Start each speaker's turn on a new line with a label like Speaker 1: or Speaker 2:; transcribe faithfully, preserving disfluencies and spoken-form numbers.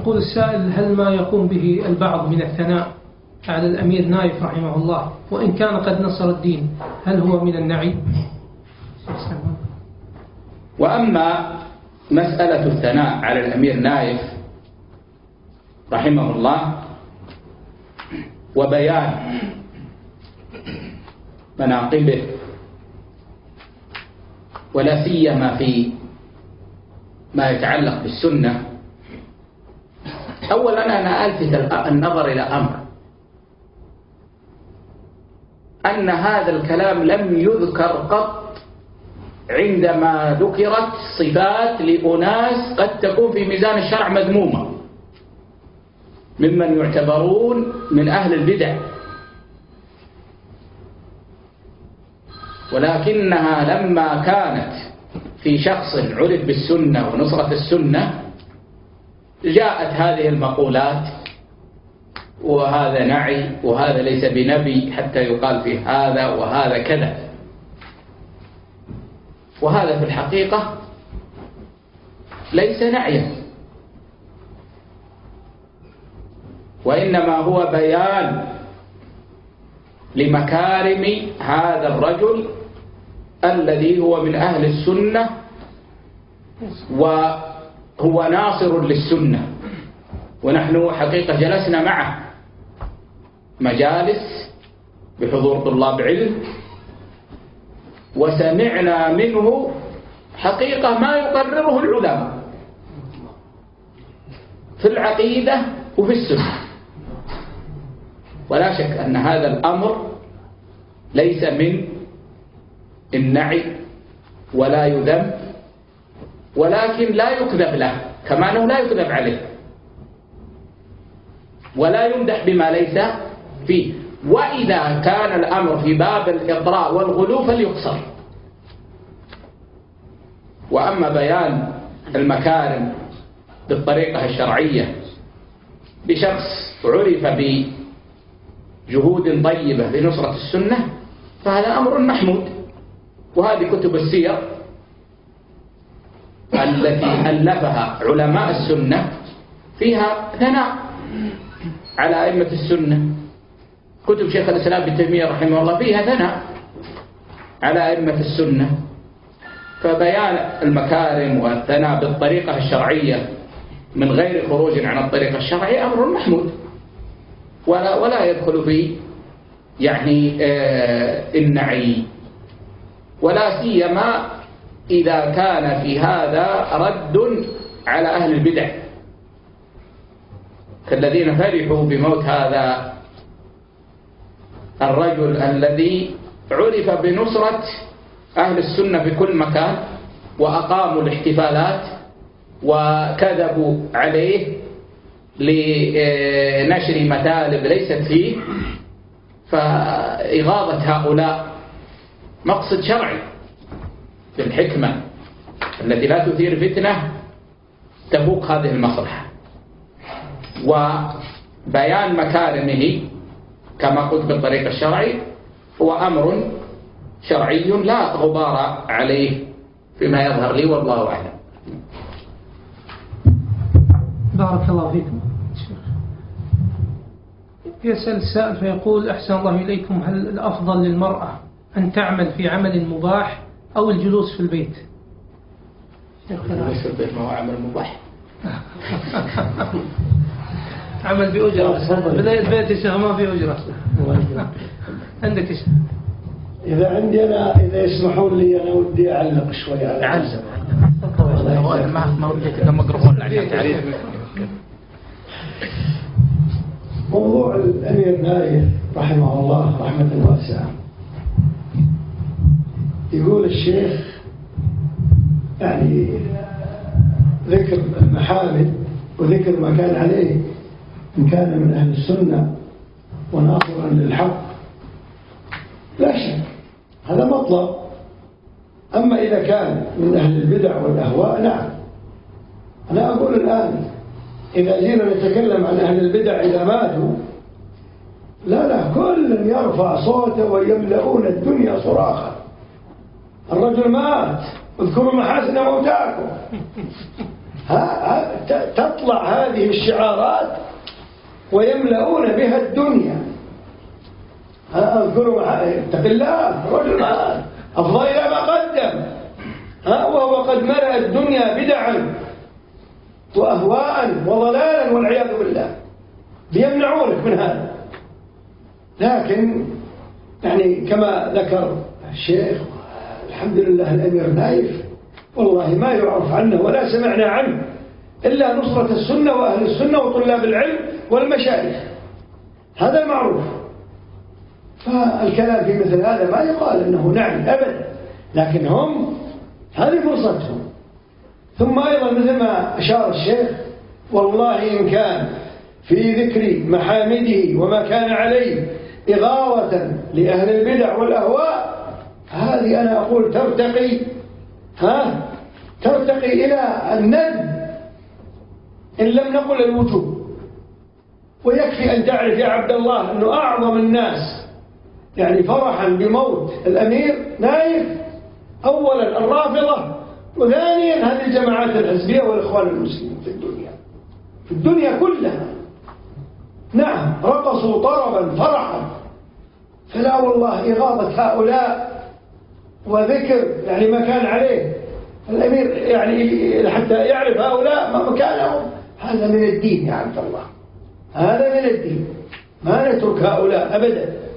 Speaker 1: يقول السائل: هل ما يقوم به البعض من الثناء على الأمير نايف رحمه الله وإن كان قد نصر الدين هل هو من النعي؟
Speaker 2: وأما مسألة الثناء على الأمير نايف رحمه الله وبيان مناقبه ولا سيما في ما يتعلق بالسنة، أولا أنا ألفت النظر إلى أمر، أن هذا الكلام لم يذكر قط عندما ذكرت صفات لأناس قد تكون في ميزان الشرع مذمومة ممن يعتبرون من أهل البدع، ولكنها لما كانت في شخص عرف بالسنة ونصرة السنة جاءت هذه المقولات: وهذا نعي، وهذا ليس بنبي حتى يقال فيه هذا، وهذا كذا. وهذا في الحقيقة ليس نعيا، وإنما هو بيان لمكارم هذا الرجل الذي هو من أهل السنة وهو ناصر للسنة. ونحن حقيقة جلسنا معه مجالس بحضور طلاب علم وسمعنا منه حقيقة ما يقرره العلماء في العقيدة وفي السنة. ولا شك أن هذا الأمر ليس من النعي ولا يذم، ولكن لا يكذب له كما أنه لا يكذب عليه، ولا يمدح بما ليس فيه. وإذا كان الأمر في باب الإطراء والغلو فليقصر. وأما بيان المكارم بالطريقة الشرعية بشخص عرف بجهود طيبة لنصرة السنة فهذا أمر محمود. وهذه كتب السير التي ألفها علماء السنة فيها ثناء على أئمة السنة. كتب شيخ الإسلام ابن تيمية رحمه الله فيها ثناء على أئمة السنة. فبيان المكارم والثناء بالطريقة الشرعية من غير خروج عن الطريقة الشرعية أمر محمود، ولا ولا يدخل في يعني آه النعي، ولا سيما إذا كان في هذا رد على أهل البدع كالذين فرحوا بموت هذا الرجل الذي عرف بنصرة أهل السنة في كل مكان، وأقاموا الاحتفالات وكذبوا عليه لنشر مطالب ليست فيه. فإغاظة هؤلاء مقصد شرعي في الحكمة التي لا تثير فتنة تفوق هذه المصلحة. وبيان مكارمه كما قلت بالطريق الشرعي هو أمر شرعي لا غبار عليه فيما يظهر لي، والله أعلم.
Speaker 1: بارك الله فيكم. يسأل السائل فيقول: أحسن الله إليكم، هل الأفضل للمرأة أن تعمل في عمل مباح أو الجلوس في البيت؟
Speaker 2: الجلوس في البيت ما هو عمل مباح.
Speaker 1: عمل بأجرة بداية البيت يا شيخ ما في أجرة. عندك يا شيخ؟
Speaker 3: إذا عندي أنا، إذا يسمحون لي أنا ودي أعلق شوي على
Speaker 2: علق. ما ما وديك كم ميكروفون عشان تعريف.
Speaker 3: موضوع الأمير نايف رحمه الله رحمة واسعة. يقول الشيخ يعني ذكر المحامد وذكر ما كان عليه إن كان من أهل السنة وناصرا للحق، لا شك هذا مطلب. أما إذا كان من أهل البدع والأهواء نعم. أنا أقول الآن إذا جينا نتكلم عن أهل البدع إذا ماتوا، لا لا كل يرفع صوته ويملؤون الدنيا صراخا. الرجل مات، اذكروا محاسن موتاكم. تطلع هذه الشعارات ويملؤون بها الدنيا. أذكروا اتق الله رجل أفضل إلى ما قدم، وهو قد ملأ الدنيا بدعا وأهواء وضلالا والعياذ بالله، بيمنعونك من هذا. لكن يعني كما ذكر الشيخ الحمد لله الأمير نايف والله ما يعرف عنه ولا سمعنا عنه إلا نصرة السنة وأهل السنة وطلاب العلم والمشايخ، هذا المعروف. فالكلام في مثل هذا ما يقال أنه نعم أبدا، لكن هم هذه فرصتهم. ثم أيضا مثل ما أشار الشيخ والله إن كان في ذكر محامده وما كان عليه إغاظة لأهل البدع والأهواء، هذه أنا أقول ترتقي ها ترتقي إلى الندب إن لم نقل الوجوب. ويكفي أن تعرف يا عبد الله أنه أعظم الناس يعني فرحا بموت الأمير نايف أولا الرافضة، وثانيا هذه الجماعات الحزبية والإخوان المسلمين في الدنيا في الدنيا كلها. نعم رقصوا طربا فرحا. فلا والله إغاظة هؤلاء وذكر يعني ما كان عليه الأمير يعني حتى يعرف هؤلاء ما مكانهم، هذا من الدين يا عبد الله، هذا من الدين. ما نترك هؤلاء أبدا.